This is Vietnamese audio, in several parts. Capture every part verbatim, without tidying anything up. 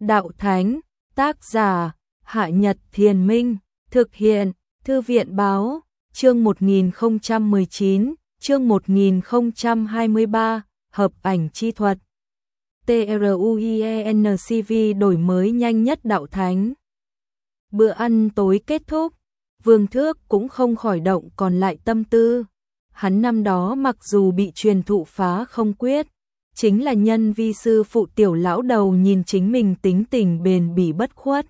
Đạo Thánh, tác giả, Hạ Nhật Thiền Minh, thực hiện, Thư viện Báo, chương một nghìn không trăm mười chín, chương một nghìn không trăm hai mươi ba, hợp ảnh chi thuật. TRUIENCV đổi mới nhanh nhất Đạo Thánh. Bữa ăn tối kết thúc, Vương Thước cũng không khỏi động còn lại tâm tư. Hắn năm đó mặc dù bị truyền thụ phá không quyết, chính là nhân vi sư phụ tiểu lão đầu nhìn chính mình tính tình bền bỉ bất khuất.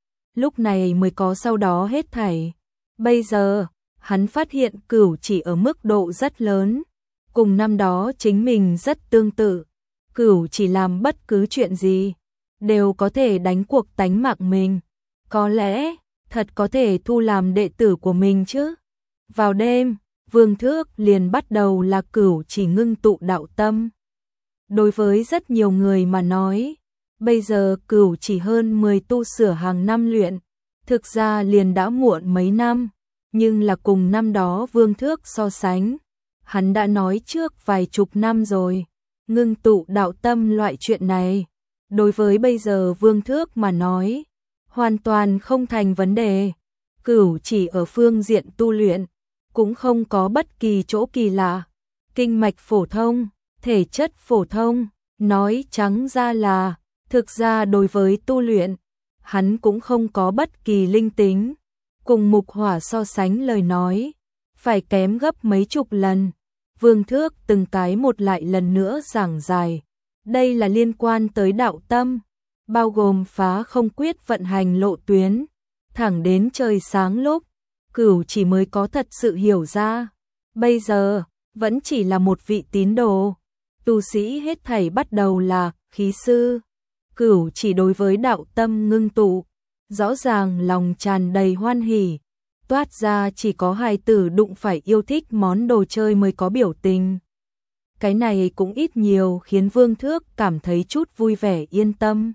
Lúc này mới có sau đó hết thảy. Bây giờ, hắn phát hiện Cửu Chỉ ở mức độ rất lớn, cùng năm đó chính mình rất tương tự. Cửu Chỉ làm bất cứ chuyện gì, đều có thể đánh cuộc tánh mạng mình. Có lẽ, thật có thể thu làm đệ tử của mình chứ. Vào đêm, Vương Thước liền bắt đầu là Cửu Chỉ ngưng tụ đạo tâm. Đối với rất nhiều người mà nói, bây giờ Cửu Chỉ hơn mười tu sửa hàng năm luyện, thực ra liền đã muộn mấy năm, nhưng là cùng năm đó Vương Thước so sánh, hắn đã nói trước vài chục năm rồi. Ngưng tụ đạo tâm loại chuyện này, đối với bây giờ Vương Thước mà nói, hoàn toàn không thành vấn đề. Cửu Chỉ ở phương diện tu luyện, cũng không có bất kỳ chỗ kỳ lạ. Kinh mạch phổ thông, thể chất phổ thông, nói trắng ra là, thực ra đối với tu luyện, hắn cũng không có bất kỳ linh tính. Cùng Mục Hỏa so sánh lời nói, phải kém gấp mấy chục lần. Vương Thước từng cái một lại lần nữa giảng dài. Đây là liên quan tới đạo tâm, bao gồm phá không quyết vận hành lộ tuyến, thẳng đến trời sáng lúc, Cửu Chỉ mới có thật sự hiểu ra. Bây giờ, vẫn chỉ là một vị tín đồ. Tu sĩ hết thảy bắt đầu là khí sư. Cửu Chỉ đối với đạo tâm ngưng tụ, rõ ràng lòng tràn đầy hoan hỉ. Toát ra chỉ có hài tử đụng phải yêu thích món đồ chơi mới có biểu tình. Cái này cũng ít nhiều khiến Vương Thước cảm thấy chút vui vẻ yên tâm.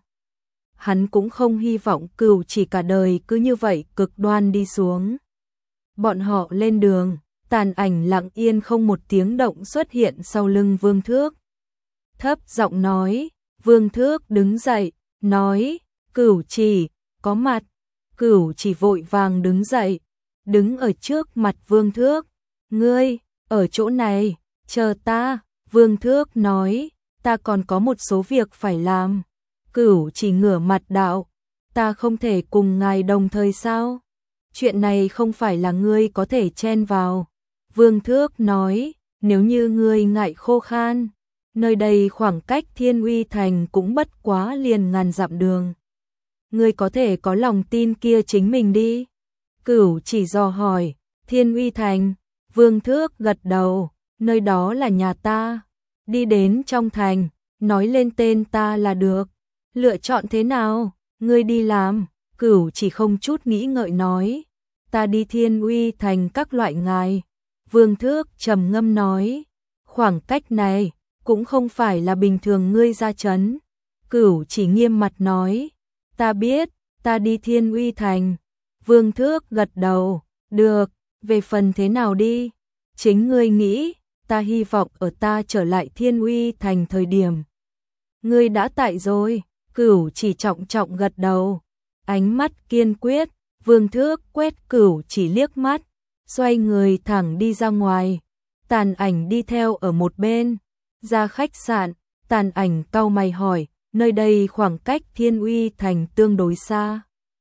Hắn cũng không hy vọng Cửu Chỉ cả đời cứ như vậy cực đoan đi xuống. Bọn họ lên đường, tàn ảnh lặng yên không một tiếng động xuất hiện sau lưng Vương Thước. Thấp giọng nói, Vương Thước đứng dậy, nói, Cửu Chỉ, có mặt. Cửu Chỉ vội vàng đứng dậy, đứng ở trước mặt Vương Thước. Ngươi, ở chỗ này, chờ ta. Vương Thước nói, ta còn có một số việc phải làm. Cửu Chỉ ngửa mặt đạo, ta không thể cùng ngài đồng thời sao? Chuyện này không phải là ngươi có thể chen vào. Vương Thước nói, nếu như ngươi ngại khô khan, nơi đây khoảng cách Thiên Uy Thành cũng bất quá liền ngàn dặm đường. Ngươi có thể có lòng tin kia chính mình đi. Cửu Chỉ dò hỏi, Thiên Uy Thành. Vương Thước gật đầu, nơi đó là nhà ta. Đi đến trong thành, nói lên tên ta là được. Lựa chọn thế nào, ngươi đi làm. Cửu Chỉ không chút nghĩ ngợi nói, ta đi Thiên Uy Thành các loại ngài. Vương Thước trầm ngâm nói, khoảng cách này cũng không phải là bình thường ngươi ra trấn. Cửu Chỉ nghiêm mặt nói, ta biết, ta đi Thiên Uy Thành. Vương Thước gật đầu, được, về phần thế nào đi, chính ngươi nghĩ. Ta hy vọng ở ta trở lại Thiên Uy Thành thời điểm ngươi đã tại rồi. Cửu Chỉ trọng trọng gật đầu, ánh mắt kiên quyết. Vương Thước quét Cửu Chỉ liếc mắt, xoay người thẳng đi ra ngoài. Tàn ảnh đi theo ở một bên. Ra khách sạn, Tàn ảnh cau mày hỏi, nơi đây khoảng cách Thiên Uy Thành tương đối xa.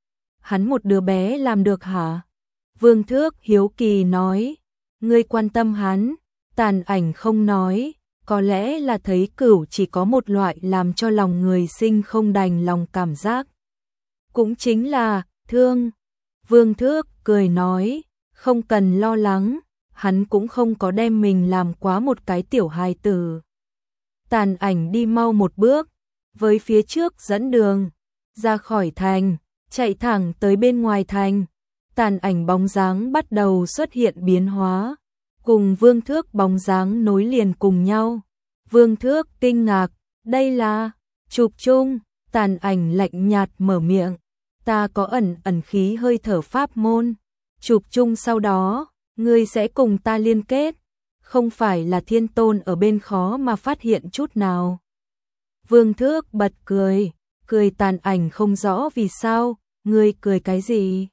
Hắn một đứa bé làm được hả? Vương Thước hiếu kỳ nói, ngươi quan tâm hắn. Tàn ảnh không nói, có lẽ là thấy Cửu Chỉ có một loại làm cho lòng người sinh không đành lòng cảm giác. Cũng chính là, thương. Vương Thước cười nói, không cần lo lắng, hắn cũng không có đem mình làm quá một cái tiểu hài tử. Tàn ảnh đi mau một bước, với phía trước dẫn đường, ra khỏi thành, chạy thẳng tới bên ngoài thành. Tàn ảnh bóng dáng bắt đầu xuất hiện biến hóa, cùng Vương Thước bóng dáng nối liền cùng nhau. Vương Thước kinh ngạc, đây là chụp chung. Tàn ảnh lạnh nhạt mở miệng, ta có ẩn ẩn khí hơi thở pháp môn. Chụp chung sau đó, ngươi sẽ cùng ta liên kết, không phải là thiên tôn ở bên khó mà phát hiện chút nào. Vương Thước bật cười, cười. Tàn Ảnh không rõ vì sao, ngươi cười cái gì?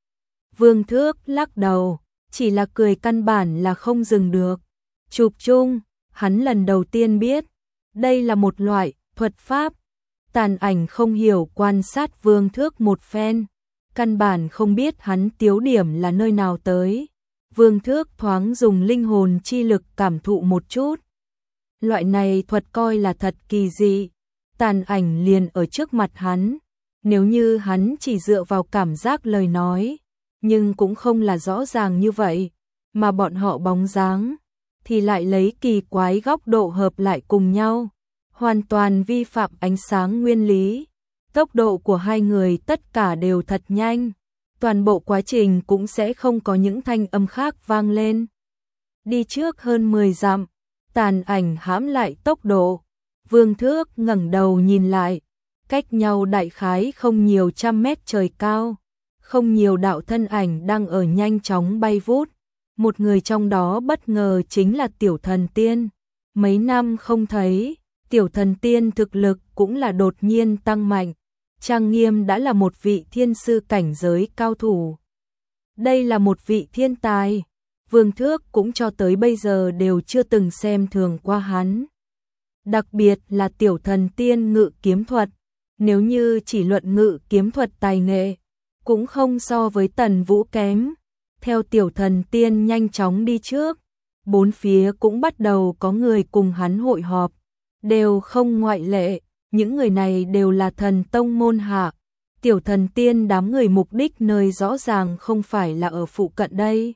Vương Thước lắc đầu, chỉ là cười căn bản là không dừng được. Chụp chung, hắn lần đầu tiên biết, đây là một loại thuật pháp. Tàn Ảnh không hiểu quan sát Vương Thước một phen, căn bản không biết hắn tiếu điểm là nơi nào tới. Vương Thước thoáng dùng linh hồn chi lực cảm thụ một chút. Loại này thuật coi là thật kỳ dị. Tàn Ảnh liền ở trước mặt hắn, nếu như hắn chỉ dựa vào cảm giác lời nói, nhưng cũng không là rõ ràng như vậy, mà bọn họ bóng dáng thì lại lấy kỳ quái góc độ hợp lại cùng nhau, hoàn toàn vi phạm ánh sáng nguyên lý. Tốc độ của hai người tất cả đều thật nhanh, toàn bộ quá trình cũng sẽ không có những thanh âm khác vang lên. Đi trước hơn mười dặm, Tàn Ảnh hãm lại tốc độ. Vương Thước ngẩng đầu nhìn lại, cách nhau đại khái không nhiều trăm mét trời cao, không nhiều đạo thân ảnh đang ở nhanh chóng bay vút. Một người trong đó bất ngờ chính là Tiểu Thần Tiên. Mấy năm không thấy, Tiểu Thần Tiên thực lực cũng là đột nhiên tăng mạnh. Trang Nghiêm đã là một vị thiên sư cảnh giới cao thủ. Đây là một vị thiên tài, Vương Thước cũng cho tới bây giờ đều chưa từng xem thường qua hắn. Đặc biệt là Tiểu Thần Tiên ngự kiếm thuật, nếu như chỉ luận ngự kiếm thuật tài nghệ, cũng không so với Tần Vũ kém. Theo Tiểu Thần Tiên nhanh chóng đi trước, bốn phía cũng bắt đầu có người cùng hắn hội họp, đều không ngoại lệ, những người này đều là thần tông môn hạ. Tiểu Thần Tiên đám người mục đích nơi rõ ràng không phải là ở phụ cận đây,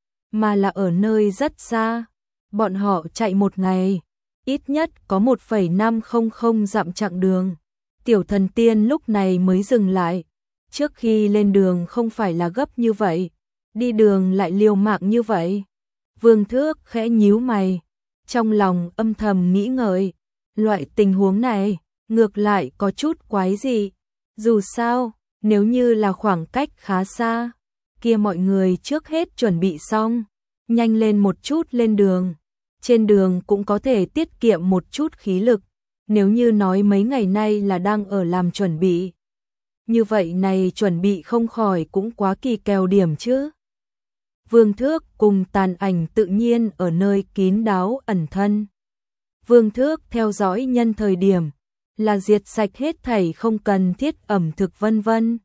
mà là ở nơi rất xa. Bọn họ chạy một ngày, ít nhất có một phẩy năm không không dặm chặng đường. Tiểu Thần Tiên lúc này mới dừng lại. Trước khi lên đường không phải là gấp như vậy, đi đường lại liều mạng như vậy. Vương Thước khẽ nhíu mày, trong lòng âm thầm nghĩ ngợi, loại tình huống này ngược lại có chút quái dị. Dù sao, nếu như là khoảng cách khá xa, kia mọi người trước hết chuẩn bị xong, nhanh lên một chút lên đường. Trên đường cũng có thể tiết kiệm một chút khí lực. Nếu như nói mấy ngày nay là đang ở làm chuẩn bị, như vậy này chuẩn bị không khỏi cũng quá kỳ kèo điểm chứ. Vương Thước cùng Tàn Ảnh tự nhiên ở nơi kín đáo ẩn thân. Vương Thước theo dõi nhân thời điểm là diệt sạch hết thảy không cần thiết ẩm thực vân vân.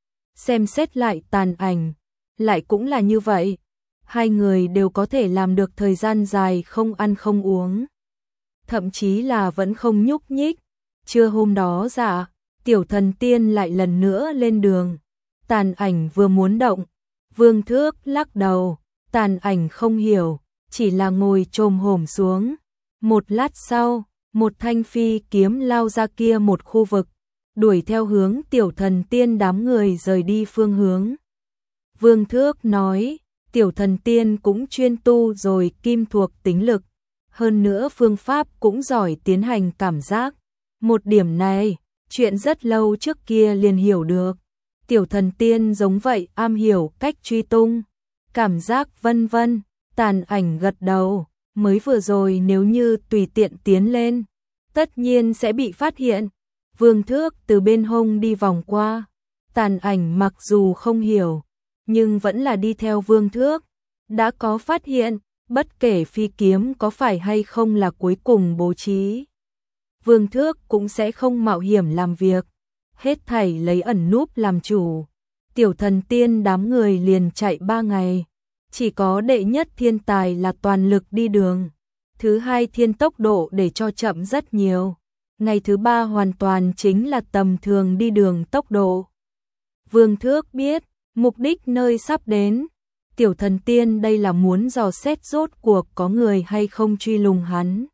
Xem xét lại Tàn Ảnh, lại cũng là như vậy. Hai người đều có thể làm được thời gian dài không ăn không uống, thậm chí là vẫn không nhúc nhích. Trưa hôm đó dạ, Tiểu Thần Tiên lại lần nữa lên đường. Tàn Ảnh vừa muốn động, Vương Thước lắc đầu. Tàn Ảnh không hiểu, chỉ là ngồi chồm hổm xuống. Một lát sau, một thanh phi kiếm lao ra kia một khu vực, đuổi theo hướng Tiểu Thần Tiên đám người rời đi phương hướng. Vương Thước nói, Tiểu Thần Tiên cũng chuyên tu rồi kim thuộc tính lực, hơn nữa phương pháp cũng giỏi tiến hành cảm giác. Một điểm này, chuyện rất lâu trước kia liền hiểu được. Tiểu Thần Tiên giống vậy am hiểu cách truy tung, cảm giác vân vân. Tàn Ảnh gật đầu, mới vừa rồi nếu như tùy tiện tiến lên, tất nhiên sẽ bị phát hiện. Vương Thước từ bên hông đi vòng qua. Tàn Ảnh mặc dù không hiểu, nhưng vẫn là đi theo Vương Thước. Đã có phát hiện, bất kể phi kiếm có phải hay không là cuối cùng bố trí, Vương Thước cũng sẽ không mạo hiểm làm việc, hết thảy lấy ẩn núp làm chủ. Tiểu Thần Tiên đám người liền chạy ba ngày, chỉ có đệ nhất thiên tài là toàn lực đi đường, thứ hai thiên tốc độ để cho chậm rất nhiều, ngày thứ ba hoàn toàn chính là tầm thường đi đường tốc độ. Vương Thước biết, mục đích nơi sắp đến, Tiểu Thần Tiên đây là muốn dò xét rốt cuộc có người hay không truy lùng hắn.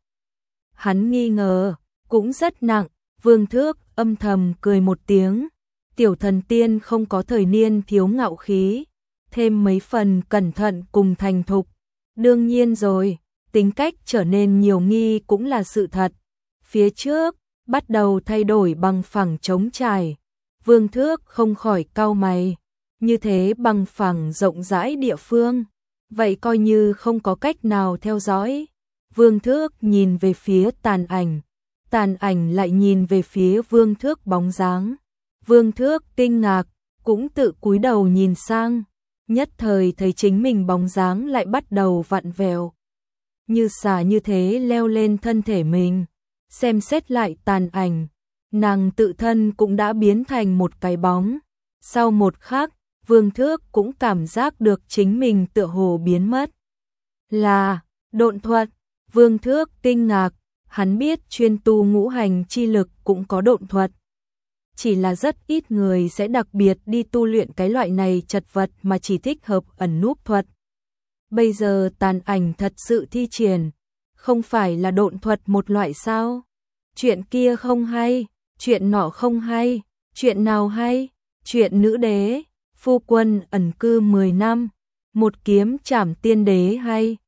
Hắn nghi ngờ, cũng rất nặng. Vương Thước âm thầm cười một tiếng. Tiểu Thần Tiên không có thời niên thiếu ngạo khí, thêm mấy phần cẩn thận cùng thành thục. Đương nhiên rồi, tính cách trở nên nhiều nghi cũng là sự thật. Phía trước, bắt đầu thay đổi bằng phẳng trống trải. Vương Thước không khỏi cau mày. Như thế bằng phẳng rộng rãi địa phương, vậy coi như không có cách nào theo dõi. Vương Thước nhìn về phía Tàn Ảnh. Tàn Ảnh lại nhìn về phía Vương Thước bóng dáng. Vương Thước kinh ngạc, cũng tự cúi đầu nhìn sang, nhất thời thấy chính mình bóng dáng lại bắt đầu vặn vẹo. Như xà như thế leo lên thân thể mình. Xem xét lại Tàn Ảnh, nàng tự thân cũng đã biến thành một cái bóng. Sau một khắc, Vương Thước cũng cảm giác được chính mình tựa hồ biến mất. Là độn thuật. Vương Thước kinh ngạc, hắn biết chuyên tu ngũ hành chi lực cũng có độn thuật. Chỉ là rất ít người sẽ đặc biệt đi tu luyện cái loại này chật vật mà chỉ thích hợp ẩn núp thuật. Bây giờ Tàn Ảnh thật sự thi triển, không phải là độn thuật một loại sao? Chuyện kia không hay, chuyện nọ không hay, chuyện nào hay? Chuyện nữ đế, phu quân ẩn cư mười năm, một kiếm trảm tiên đế hay?